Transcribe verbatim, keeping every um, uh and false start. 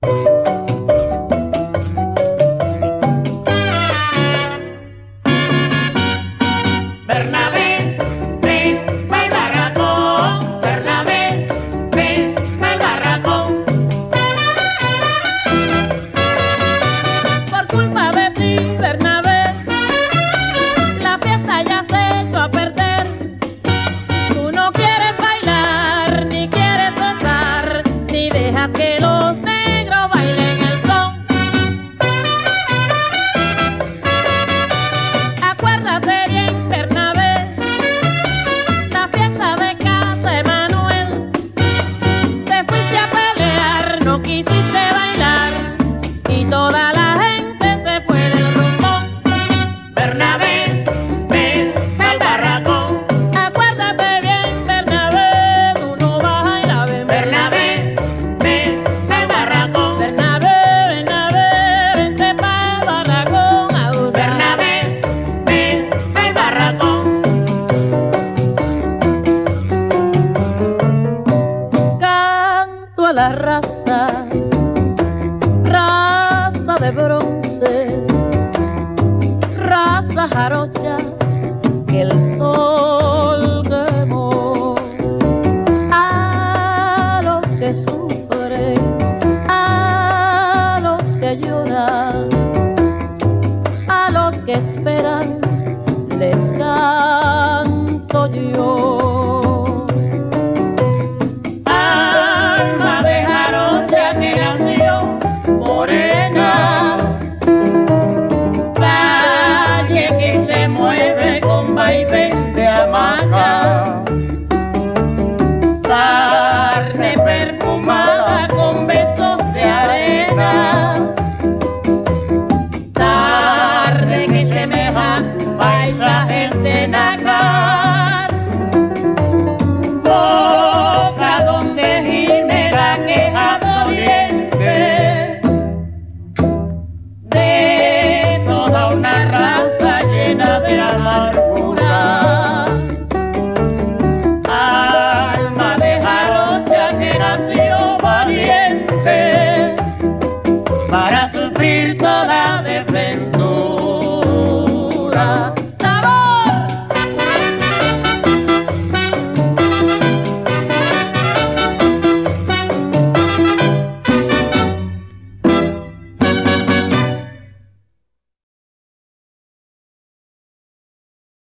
Bernabé, ven pa'l barracón, Bernabé, ven pa'l barracón. Por culpa de ti, Bernabé, la fiesta ya se echó a perder. Tú no quieres bailar, ni quieres gozar, ni dejas que los negros bailen el son. Acuérdate bien, Bernabé, la fiesta de casa de Manuel. Te fuiste a pelear, no quisiste bailar, y toda la gente se fue del rumbón. Bernabé, ven pa'l barracón, Acuérdate bien, Bernabé, tú no vas a ir a ver. Bernabé, ven pa'l barracón, Bernabé, Bernabé, vente pa'l barracón a gozar. Bernabé, ven pa'l barracón. Canto a la raza, raza de bronce, raza jarocha que el sol quemó. A los que sufren, a los que lloran, a los que esperan